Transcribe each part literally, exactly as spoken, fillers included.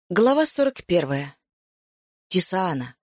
Глава сорок первая. Тисаана.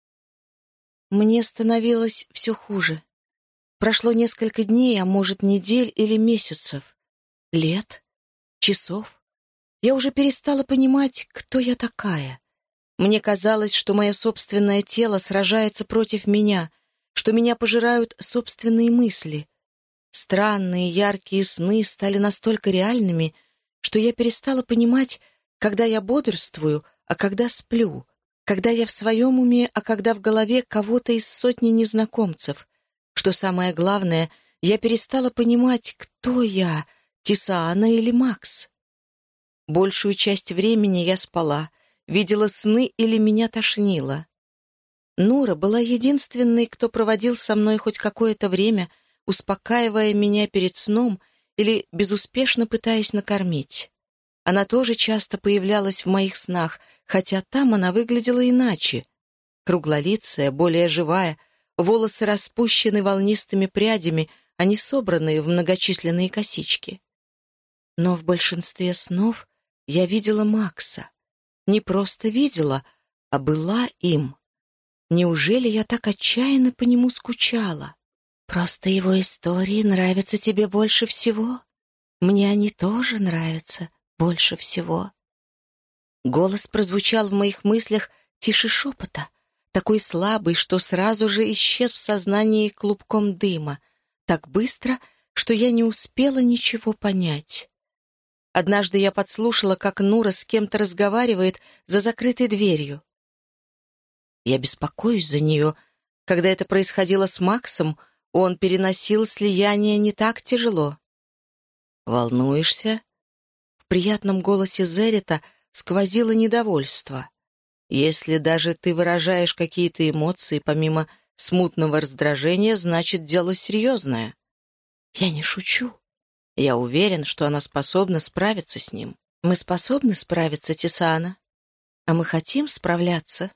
Мне становилось все хуже. Прошло несколько дней, а может, недель или месяцев. Лет, часов. Я уже перестала понимать, кто я такая. Мне казалось, что мое собственное тело сражается против меня, что меня пожирают собственные мысли. Странные яркие сны стали настолько реальными, что я перестала понимать, когда я бодрствую, а когда сплю, когда я в своем уме, а когда в голове кого-то из сотни незнакомцев. Что самое главное, я перестала понимать, кто я, Тисаана или Макс. Большую часть времени я спала, видела сны или меня тошнило. Нура была единственной, кто проводил со мной хоть какое-то время, успокаивая меня перед сном или безуспешно пытаясь накормить. Она тоже часто появлялась в моих снах, хотя там она выглядела иначе. Круглолицая, более живая, волосы распущены волнистыми прядями, а не собранные в многочисленные косички. Но в большинстве снов я видела Макса. Не просто видела, а была им. Неужели я так отчаянно по нему скучала? Просто его истории нравятся тебе больше всего? Мне они тоже нравятся больше всего. Голос прозвучал в моих мыслях тише шепота, такой слабый, что сразу же исчез в сознании клубком дыма, так быстро, что я не успела ничего понять. Однажды я подслушала, как Нура с кем-то разговаривает за закрытой дверью. Я беспокоюсь за нее. Когда это происходило с Максом, он переносил слияние не так тяжело. «Волнуешься?» В приятном голосе Зерита сквозило недовольство. «Если даже ты выражаешь какие-то эмоции помимо смутного раздражения, значит, дело серьезное». «Я не шучу. Я уверен, что она способна справиться с ним. Мы способны справиться, Тисаана, а мы хотим справляться».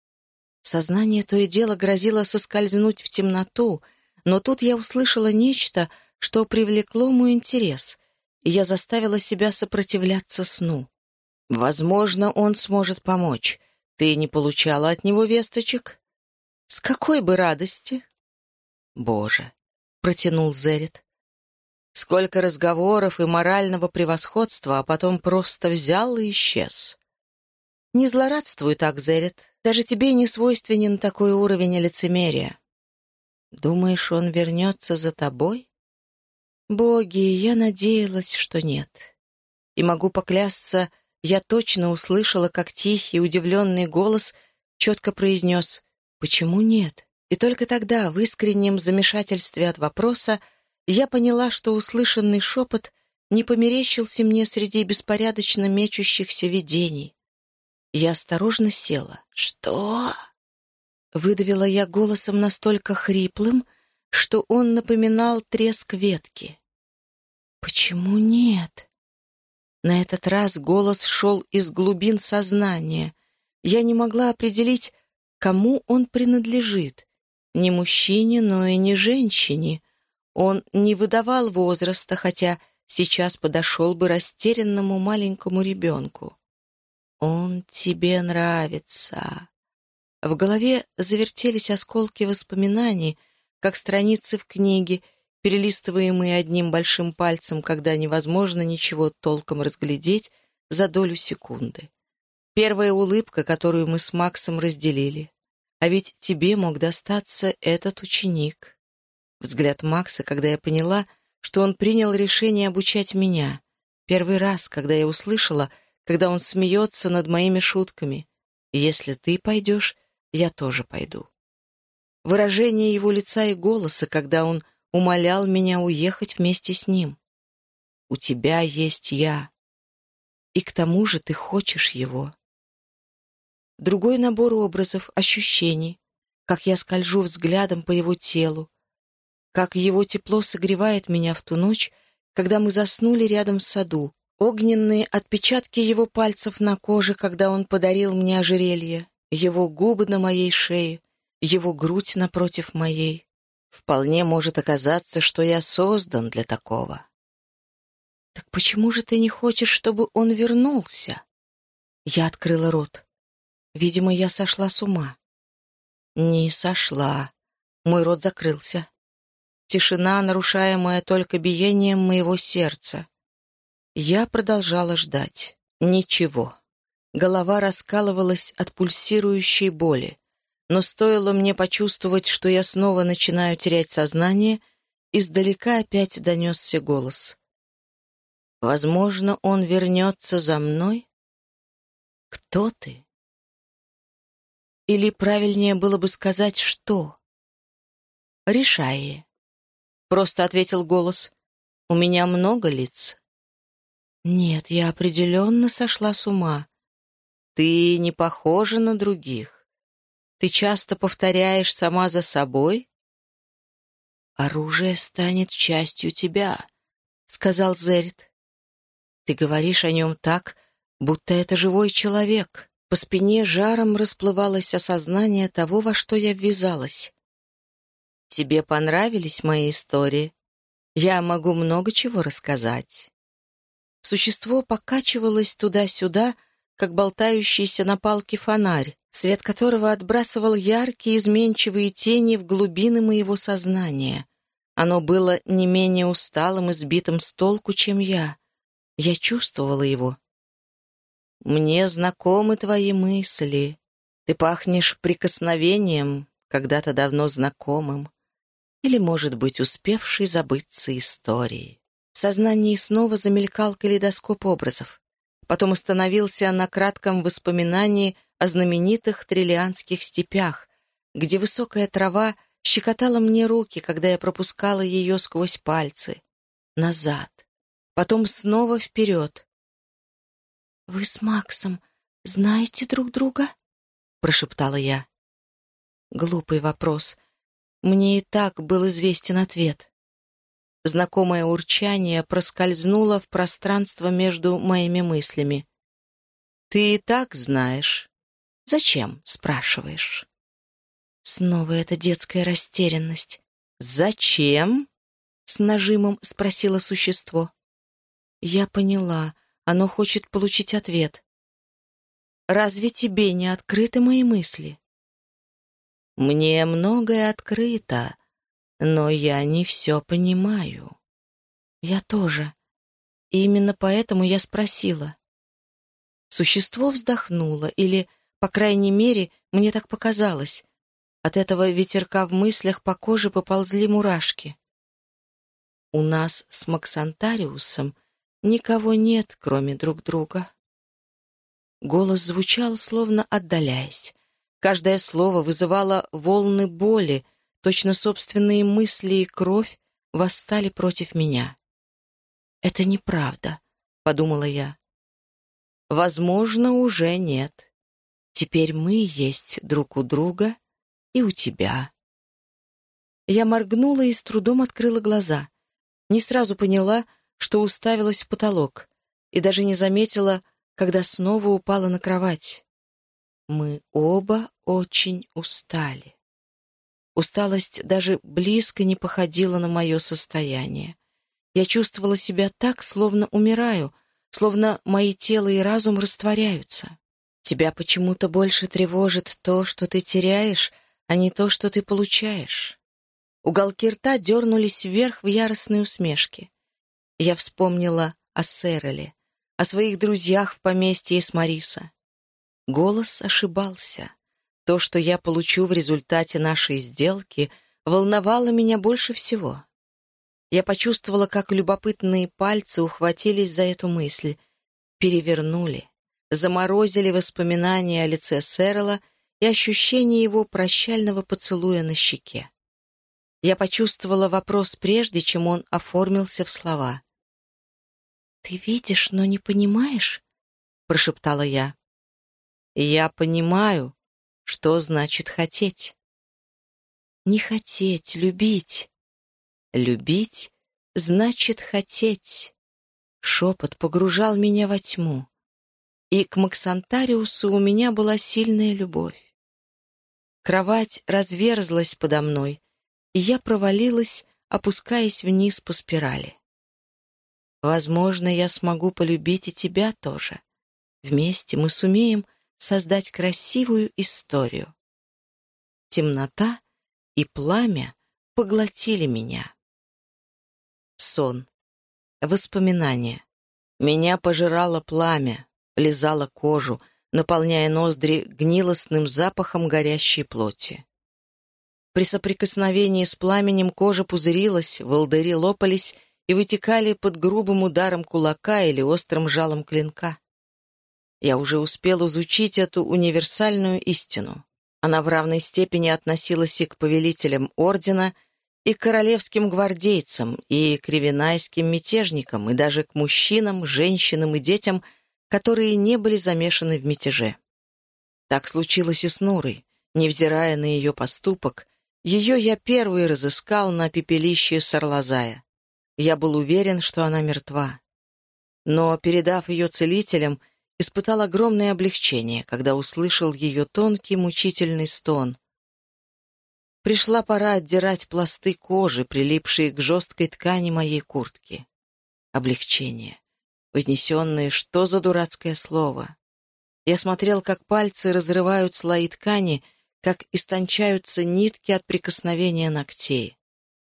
Сознание то и дело грозило соскользнуть в темноту, но тут я услышала нечто, что привлекло мой интерес, и я заставила себя сопротивляться сну. «Возможно, он сможет помочь. Ты не получала от него весточек?» «С какой бы радости?» «Боже!» — протянул Зерит. «Сколько разговоров и морального превосходства, а потом просто взял и исчез». «Не злорадствуй так, Зерит. Даже тебе не свойственен такой уровень лицемерия. Думаешь, он вернется за тобой?» «Боги, я надеялась, что нет. И могу поклясться, я точно услышала, как тихий, удивленный голос четко произнес «Почему нет?». И только тогда, в искреннем замешательстве от вопроса, я поняла, что услышанный шепот не померещился мне среди беспорядочно мечущихся видений. Я осторожно села. «Что?» — выдавила я голосом настолько хриплым, что он напоминал треск ветки. «Почему нет?» На этот раз голос шел из глубин сознания. Я не могла определить, кому он принадлежит. Не мужчине, но и не женщине. Он не выдавал возраста, хотя сейчас подошел бы растерянному маленькому ребенку. «Он тебе нравится». В голове завертелись осколки воспоминаний, как страницы в книге, перелистываемые одним большим пальцем, когда невозможно ничего толком разглядеть за долю секунды. Первая улыбка, которую мы с Максом разделили. А ведь тебе мог достаться этот ученик. Взгляд Макса, когда я поняла, что он принял решение обучать меня. Первый раз, когда я услышала, когда он смеется над моими шутками. «Если ты пойдешь, я тоже пойду». Выражение его лица и голоса, когда он умолял меня уехать вместе с ним. «У тебя есть я, и к тому же ты хочешь его». Другой набор образов, ощущений, как я скольжу взглядом по его телу, как его тепло согревает меня в ту ночь, когда мы заснули рядом в саду, огненные отпечатки его пальцев на коже, когда он подарил мне ожерелье, его губы на моей шее, его грудь напротив моей. Вполне может оказаться, что я создан для такого. «Так почему же ты не хочешь, чтобы он вернулся?» Я открыла рот. Видимо, я сошла с ума. Не сошла. Мой рот закрылся. Тишина, нарушаемая только биением моего сердца. Я продолжала ждать. Ничего. Голова раскалывалась от пульсирующей боли. Но стоило мне почувствовать, что я снова начинаю терять сознание, издалека опять донесся голос. «Возможно, он вернется за мной? Кто ты?» Или правильнее было бы сказать «что?» «Решай», — просто ответил голос. «У меня много лиц». «Нет, я определенно сошла с ума. Ты не похожа на других. Ты часто повторяешь сама за собой?» «Оружие станет частью тебя», — сказал Зерит. «Ты говоришь о нем так, будто это живой человек». По спине жаром расплывалось осознание того, во что я ввязалась. «Тебе понравились мои истории? Я могу много чего рассказать». Существо покачивалось туда-сюда, как болтающийся на палке фонарь, свет которого отбрасывал яркие изменчивые тени в глубины моего сознания. Оно было не менее усталым и сбитым с толку, чем я. Я чувствовала его. «Мне знакомы твои мысли. Ты пахнешь прикосновением, когда-то давно знакомым, или, может быть, успевшей забыться историей». В сознании снова замелькал калейдоскоп образов. Потом остановился на кратком воспоминании о знаменитых триллианских степях, где высокая трава щекотала мне руки, когда я пропускала ее сквозь пальцы. Назад. Потом снова вперед. «Вы с Максом знаете друг друга?» — прошептала я. Глупый вопрос. Мне и так был известен ответ. Знакомое урчание проскользнуло в пространство между моими мыслями. «Ты и так знаешь. Зачем?» — спрашиваешь. Снова эта детская растерянность. «Зачем?» — с нажимом спросило существо. Я поняла. Оно хочет получить ответ. «Разве тебе не открыты мои мысли?» «Мне многое открыто, но я не все понимаю». «Я тоже. И именно поэтому я спросила». Существо вздохнуло, или, по крайней мере, мне так показалось. От этого ветерка в мыслях по коже поползли мурашки. «У нас с Максантариусом никого нет, кроме друг друга». Голос звучал, словно отдаляясь. Каждое слово вызывало волны боли, точно собственные мысли и кровь восстали против меня. «Это неправда», — подумала я. «Возможно, уже нет. Теперь мы есть друг у друга и у тебя». Я моргнула и с трудом открыла глаза. Не сразу поняла, что уставилась в потолок, и даже не заметила, когда снова упала на кровать. Мы оба очень устали. Усталость даже близко не походила на мое состояние. Я чувствовала себя так, словно умираю, словно мои тело и разум растворяются. Тебя почему-то больше тревожит то, что ты теряешь, а не то, что ты получаешь. Уголки рта дернулись вверх в яростной усмешке. Я вспомнила о Сэреле, о своих друзьях в поместье Эсмариса. Голос ошибался. То, что я получу в результате нашей сделки, волновало меня больше всего. Я почувствовала, как любопытные пальцы ухватились за эту мысль, перевернули, заморозили воспоминания о лице Сэрела и ощущение его прощального поцелуя на щеке. Я почувствовала вопрос прежде, чем он оформился в слова. «Ты видишь, но не понимаешь?» — прошептала я. «Я понимаю, что значит хотеть». «Не хотеть, любить». «Любить значит хотеть». Шепот погружал меня во тьму. И к Максантариусу у меня была сильная любовь. Кровать разверзлась подо мной, и я провалилась, опускаясь вниз по спирали. «Возможно, я смогу полюбить и тебя тоже. Вместе мы сумеем создать красивую историю. Темнота и пламя поглотили меня. Сон. Воспоминания. Меня пожирало пламя, лизало кожу, наполняя ноздри гнилостным запахом горящей плоти. При соприкосновении с пламенем кожа пузырилась, волдыри лопались и вытекали под грубым ударом кулака или острым жалом клинка. Я уже успел изучить эту универсальную истину. Она в равной степени относилась и к повелителям ордена, и к королевским гвардейцам, и к ревенайским мятежникам, и даже к мужчинам, женщинам и детям, которые не были замешаны в мятеже. Так случилось и с Нурой. Невзирая на ее поступок, ее я первый разыскал на пепелище Сарлазая. Я был уверен, что она мертва. Но, передав ее целителям, испытал огромное облегчение, когда услышал ее тонкий мучительный стон. Пришла пора отдирать пласты кожи, прилипшие к жесткой ткани моей куртки. Облегчение. Вознесенное, что за дурацкое слово? Я смотрел, как пальцы разрывают слои ткани, как истончаются нитки от прикосновения ногтей.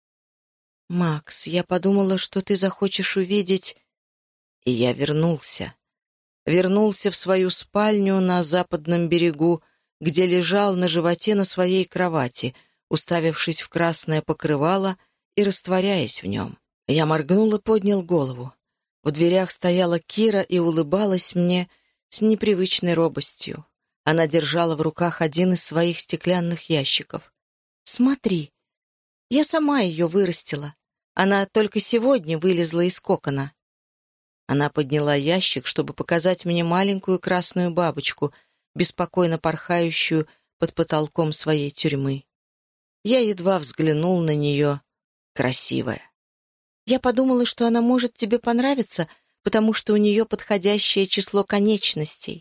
«Макс, я подумала, что ты захочешь увидеть...» И я вернулся. Вернулся в свою спальню на западном берегу, где лежал на животе на своей кровати, уставившись в красное покрывало и растворяясь в нем. Я моргнул и поднял голову. В дверях стояла Кира и улыбалась мне с непривычной робостью. Она держала в руках один из своих стеклянных ящиков. «Смотри, я сама ее вырастила. Она только сегодня вылезла из кокона». Она подняла ящик, чтобы показать мне маленькую красную бабочку, беспокойно порхающую под потолком своей тюрьмы. Я едва взглянул на нее. Красивая. Я подумала, что она может тебе понравиться, потому что у нее подходящее число конечностей.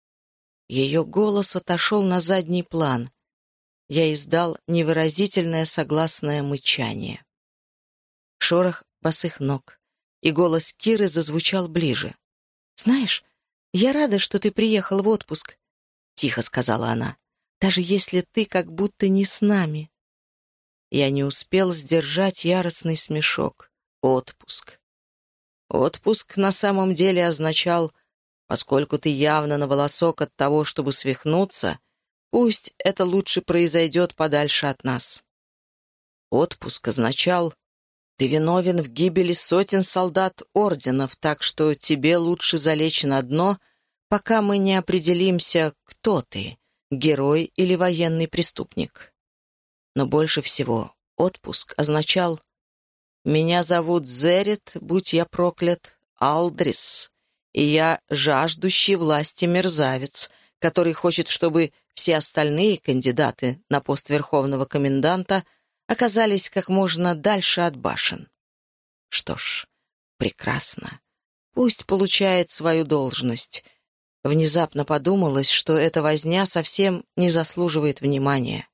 Ее голос отошел на задний план. Я издал невыразительное согласное мычание. Шорох босых ног, и голос Киры зазвучал ближе. «Знаешь, я рада, что ты приехал в отпуск», — тихо сказала она, «даже если ты как будто не с нами». Я не успел сдержать яростный смешок. Отпуск. Отпуск на самом деле означал, поскольку ты явно на волосок от того, чтобы свихнуться, пусть это лучше произойдет подальше от нас. Отпуск означал, ты виновен в гибели сотен солдат орденов, так что тебе лучше залечь на дно, пока мы не определимся, кто ты, герой или военный преступник. Но больше всего отпуск означал «Меня зовут Зерет, будь я проклят, Алдрис, и я жаждущий власти мерзавец, который хочет, чтобы все остальные кандидаты на пост верховного коменданта оказались как можно дальше от башен». Что ж, прекрасно. Пусть получает свою должность. Внезапно подумалось, что эта возня совсем не заслуживает внимания.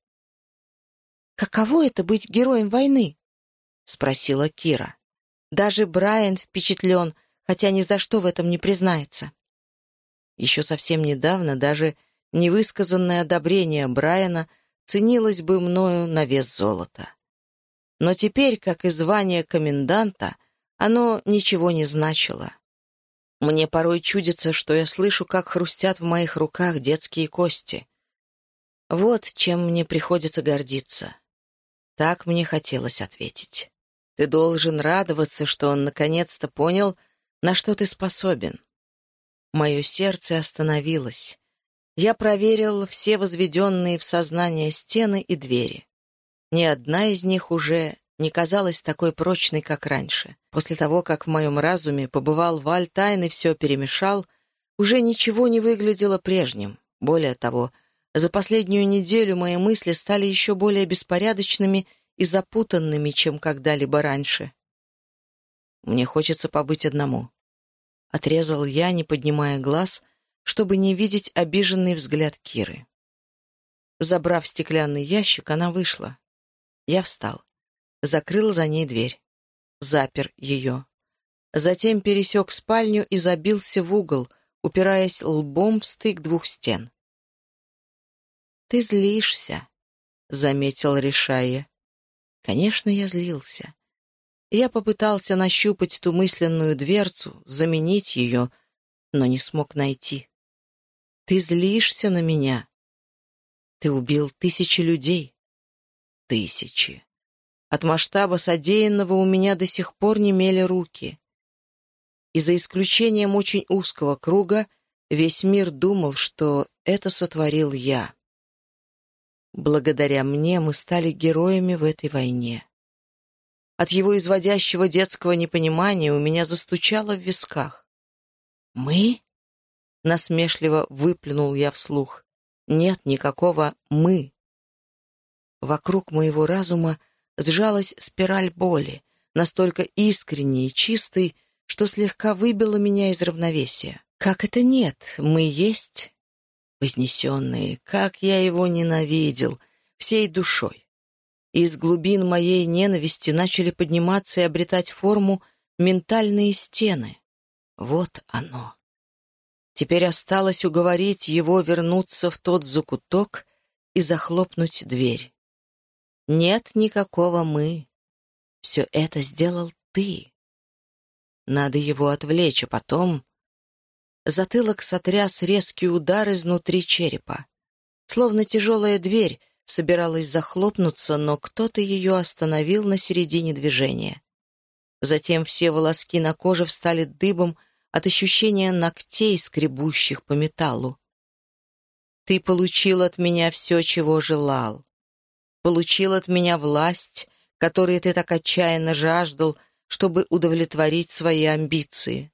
«Каково это быть героем войны?» — спросила Кира. «Даже Брайан впечатлен, хотя ни за что в этом не признается». Еще совсем недавно даже невысказанное одобрение Брайана ценилось бы мною на вес золота. Но теперь, как и звание коменданта, оно ничего не значило. Мне порой чудится, что я слышу, как хрустят в моих руках детские кости. Вот чем мне приходится гордиться. Так мне хотелось ответить. Ты должен радоваться, что он наконец-то понял, на что ты способен. Мое сердце остановилось. Я проверил все возведенные в сознание стены и двери. Ни одна из них уже не казалась такой прочной, как раньше. После того, как в моем разуме побывал Валь Тайн и все перемешал, уже ничего не выглядело прежним. Более того, за последнюю неделю мои мысли стали еще более беспорядочными и запутанными, чем когда-либо раньше. Мне хочется побыть одному. Отрезал я, не поднимая глаз, чтобы не видеть обиженный взгляд Киры. Забрав стеклянный ящик, она вышла. Я встал, закрыл за ней дверь, запер ее. Затем пересек спальню и забился в угол, упираясь лбом в стык двух стен. «Ты злишься», — заметил Ришайя. Конечно, я злился. Я попытался нащупать ту мысленную дверцу, заменить ее, но не смог найти. «Ты злишься на меня. Ты убил тысячи людей». Тысячи. От масштаба содеянного у меня до сих пор немели руки. И за исключением очень узкого круга весь мир думал, что это сотворил я. Благодаря мне мы стали героями в этой войне. От его изводящего детского непонимания у меня застучало в висках. «Мы?» — насмешливо выплюнул я вслух. «Нет никакого «мы». Вокруг моего разума сжалась спираль боли, настолько искренней и чистой, что слегка выбила меня из равновесия. Как это нет? Мы есть вознесенные. Как я его ненавидел всей душой. Из глубин моей ненависти начали подниматься и обретать форму ментальные стены. Вот оно. Теперь осталось уговорить его вернуться в тот закуток и захлопнуть дверь. Нет никакого «мы». Все это сделал ты. Надо его отвлечь, а потом... Затылок сотряс резкий удар изнутри черепа. Словно тяжелая дверь собиралась захлопнуться, но кто-то ее остановил на середине движения. Затем все волоски на коже встали дыбом от ощущения ногтей, скребущих по металлу. Ты получил от меня все, чего желал. Получил от меня власть, которой ты так отчаянно жаждал, чтобы удовлетворить свои амбиции.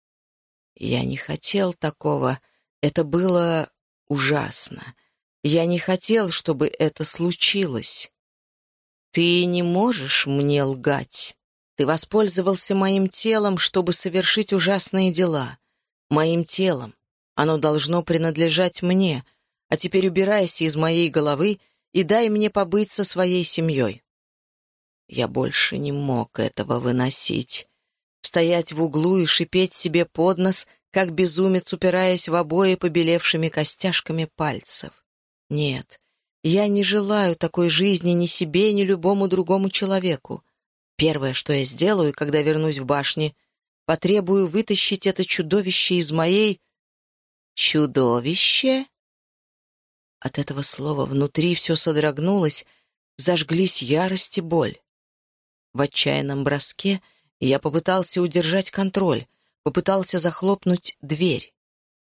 Я не хотел такого. Это было ужасно. Я не хотел, чтобы это случилось. Ты не можешь мне лгать. Ты воспользовался моим телом, чтобы совершить ужасные дела. Моим телом. Оно должно принадлежать мне. А теперь убирайся из моей головы и дай мне побыть со своей семьей. Я больше не мог этого выносить. Стоять в углу и шипеть себе под нос, как безумец, упираясь в обои побелевшими костяшками пальцев. Нет, я не желаю такой жизни ни себе, ни любому другому человеку. Первое, что я сделаю, когда вернусь в башню, потребую вытащить это чудовище из моей... Чудовище? От этого слова внутри все содрогнулось, зажглись ярость и боль. В отчаянном броске я попытался удержать контроль, попытался захлопнуть дверь.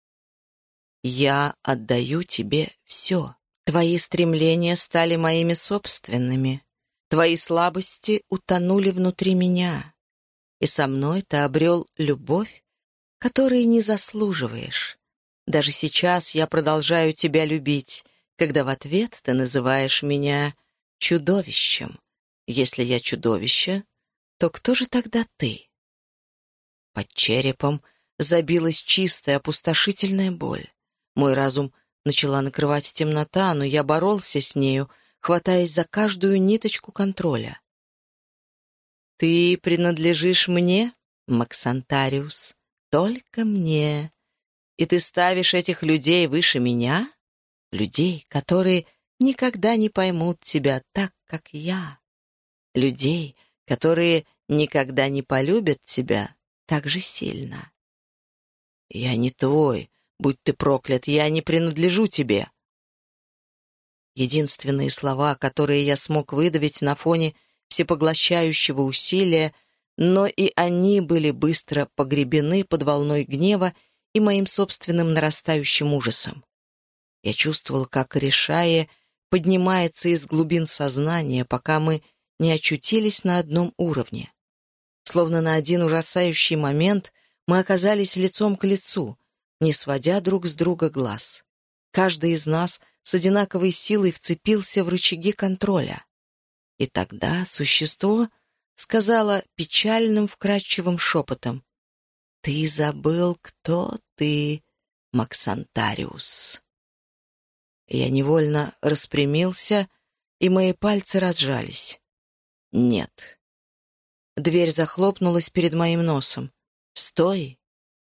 «Я отдаю тебе все. Твои стремления стали моими собственными. Твои слабости утонули внутри меня. И со мной ты обрел любовь, которой не заслуживаешь. Даже сейчас я продолжаю тебя любить, когда в ответ ты называешь меня чудовищем. Если я чудовище, то кто же тогда ты?» Под черепом забилась чистая, опустошительная боль. Мой разум начала накрывать темнота, но я боролся с нею, хватаясь за каждую ниточку контроля. «Ты принадлежишь мне, Максантариус, только мне. И ты ставишь этих людей выше меня? Людей, которые никогда не поймут тебя так, как я. Людей, которые никогда не полюбят тебя так же сильно. Я не твой, будь ты проклят, я не принадлежу тебе». Единственные слова, которые я смог выдавить на фоне всепоглощающего усилия, но и они были быстро погребены под волной гнева и моим собственным нарастающим ужасом. Я чувствовал, как Ришайя поднимается из глубин сознания, пока мы не очутились на одном уровне. Словно на один ужасающий момент мы оказались лицом к лицу, не сводя друг с друга глаз. Каждый из нас с одинаковой силой вцепился в рычаги контроля. И тогда существо сказала печальным, вкрадчивым шепотом: «Ты забыл, кто ты, Максантариус». Я невольно распрямился, и мои пальцы разжались. «Нет». Дверь захлопнулась перед моим носом. «Стой!»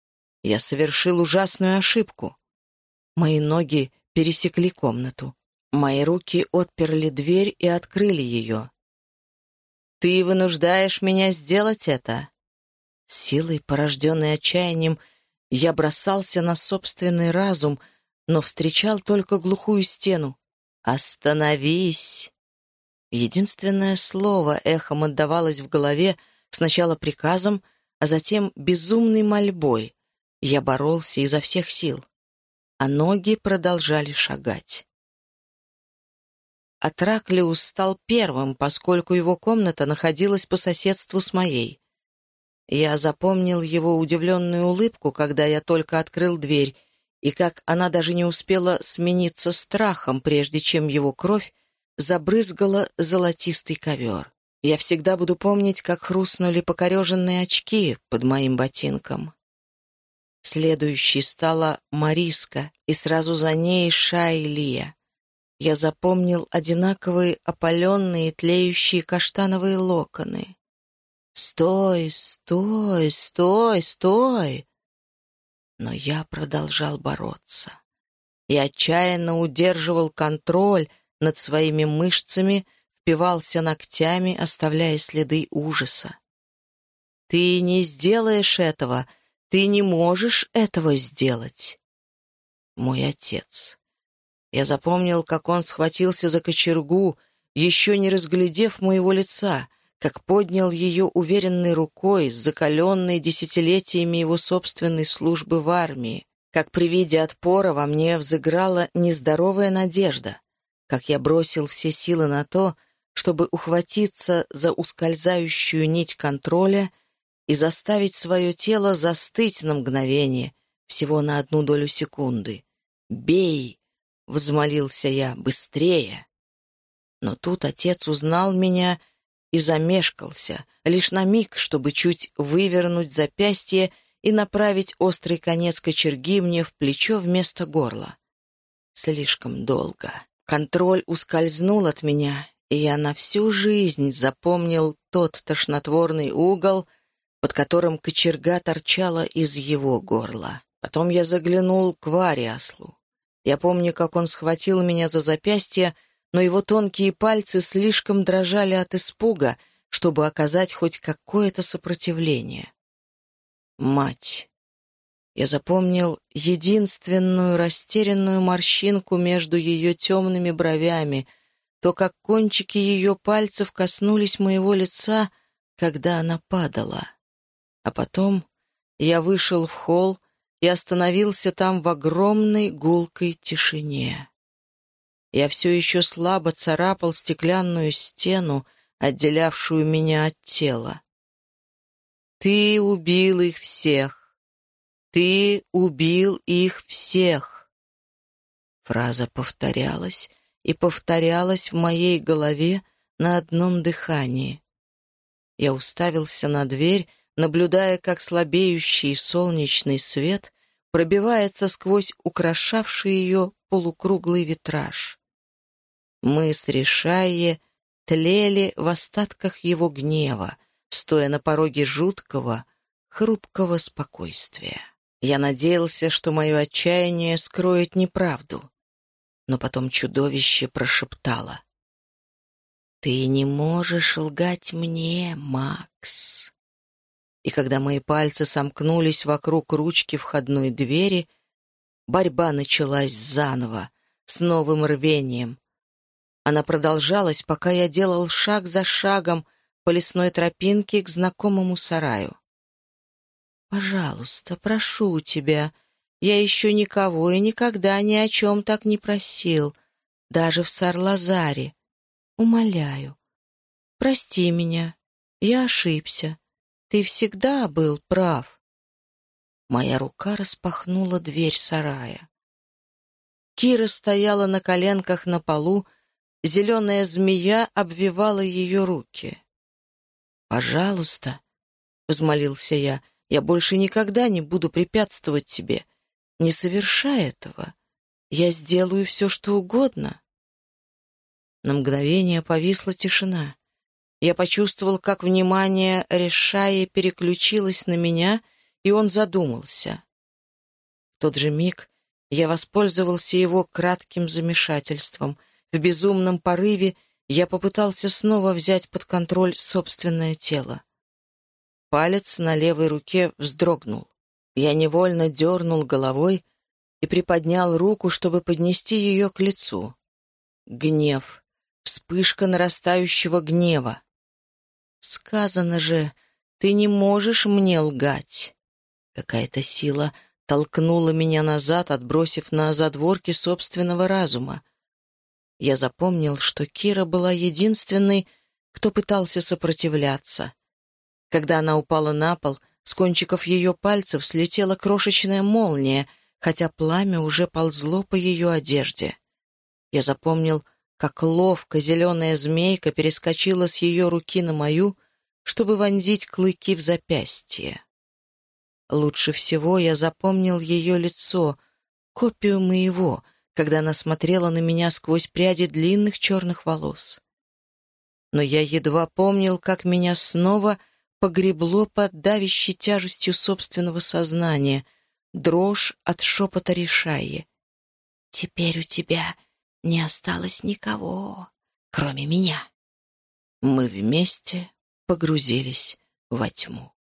Я совершил ужасную ошибку. Мои ноги пересекли комнату. Мои руки отперли дверь и открыли ее. «Ты вынуждаешь меня сделать это?» Силой, порожденной отчаянием, я бросался на собственный разум, но встречал только глухую стену. «Остановись!» Единственное слово эхом отдавалось в голове, сначала приказом, а затем безумной мольбой. Я боролся изо всех сил, а ноги продолжали шагать. Атраклиус стал первым, поскольку его комната находилась по соседству с моей. Я запомнил его удивленную улыбку, когда я только открыл дверь, и как она даже не успела смениться страхом, прежде чем его кровь забрызгала золотистый ковер. Я всегда буду помнить, как хрустнули покореженные очки под моим ботинком. Следующей стала Мариска, и сразу за ней Шайлия. Я запомнил одинаковые опаленные тлеющие каштановые локоны. «Стой, стой, стой, стой!» Но я продолжал бороться. Я отчаянно удерживал контроль над своими мышцами, впивался ногтями, оставляя следы ужаса. «Ты не сделаешь этого! Ты не можешь этого сделать!» Мой отец. Я запомнил, как он схватился за кочергу, еще не разглядев моего лица, как поднял ее уверенной рукой, закаленной десятилетиями его собственной службы в армии, как при виде отпора во мне взыграла нездоровая надежда, как я бросил все силы на то, чтобы ухватиться за ускользающую нить контроля и заставить свое тело застыть на мгновение, всего на одну долю секунды. «Бей!» — взмолился я. «Быстрее!» Но тут отец узнал меня и замешкался, лишь на миг, чтобы чуть вывернуть запястье и направить острый конец кочерги мне в плечо вместо горла. Слишком долго. Контроль ускользнул от меня, и я на всю жизнь запомнил тот тошнотворный угол, под которым кочерга торчала из его горла. Потом я заглянул к Вариаслу. Я помню, как он схватил меня за запястье, но его тонкие пальцы слишком дрожали от испуга, чтобы оказать хоть какое-то сопротивление. Мать. Я запомнил единственную растерянную морщинку между ее темными бровями, то, как кончики ее пальцев коснулись моего лица, когда она падала. А потом я вышел в холл и остановился там в огромной гулкой тишине. Я все еще слабо царапал стеклянную стену, отделявшую меня от тела. «Ты убил их всех! Ты убил их всех!» Фраза повторялась и повторялась в моей голове на одном дыхании. Я уставился на дверь, наблюдая, как слабеющий солнечный свет пробивается сквозь украшавший ее полукруглый витраж. Мы с Ришайе тлели в остатках его гнева, стоя на пороге жуткого, хрупкого спокойствия. Я надеялся, что мое отчаяние скроет неправду, но потом чудовище прошептало: «Ты не можешь лгать мне, Макс». И когда мои пальцы сомкнулись вокруг ручки входной двери, борьба началась заново, с новым рвением. Она продолжалась, пока я делал шаг за шагом по лесной тропинке к знакомому сараю. «Пожалуйста, прошу тебя, я еще никого и никогда ни о чем так не просил, даже в Сар-Лазаре. Умоляю, прости меня, я ошибся. Ты всегда был прав». Моя рука распахнула дверь сарая. Кира стояла на коленках на полу, зеленая змея обвивала ее руки. «Пожалуйста», — взмолился я, — «я больше никогда не буду препятствовать тебе. Не совершай этого. Я сделаю все, что угодно». На мгновение повисла тишина. Я почувствовал, как внимание Ришайи переключилось на меня, и он задумался. В тот же миг я воспользовался его кратким замешательством. В безумном порыве я попытался снова взять под контроль собственное тело. Палец на левой руке вздрогнул. Я невольно дернул головой и приподнял руку, чтобы поднести ее к лицу. Гнев. Вспышка нарастающего гнева. Сказано же, ты не можешь мне лгать. Какая-то сила толкнула меня назад, отбросив на задворки собственного разума. Я запомнил, что Кира была единственной, кто пытался сопротивляться. Когда она упала на пол, с кончиков ее пальцев слетела крошечная молния, хотя пламя уже ползло по ее одежде. Я запомнил, как ловко зеленая змейка перескочила с ее руки на мою, чтобы вонзить клыки в запястье. Лучше всего я запомнил ее лицо, копию моего, когда она смотрела на меня сквозь пряди длинных черных волос. Но я едва помнил, как меня снова погребло под давящей тяжестью собственного сознания, дрожь от шепота Ришайи. «Теперь у тебя не осталось никого, кроме меня». Мы вместе погрузились во тьму.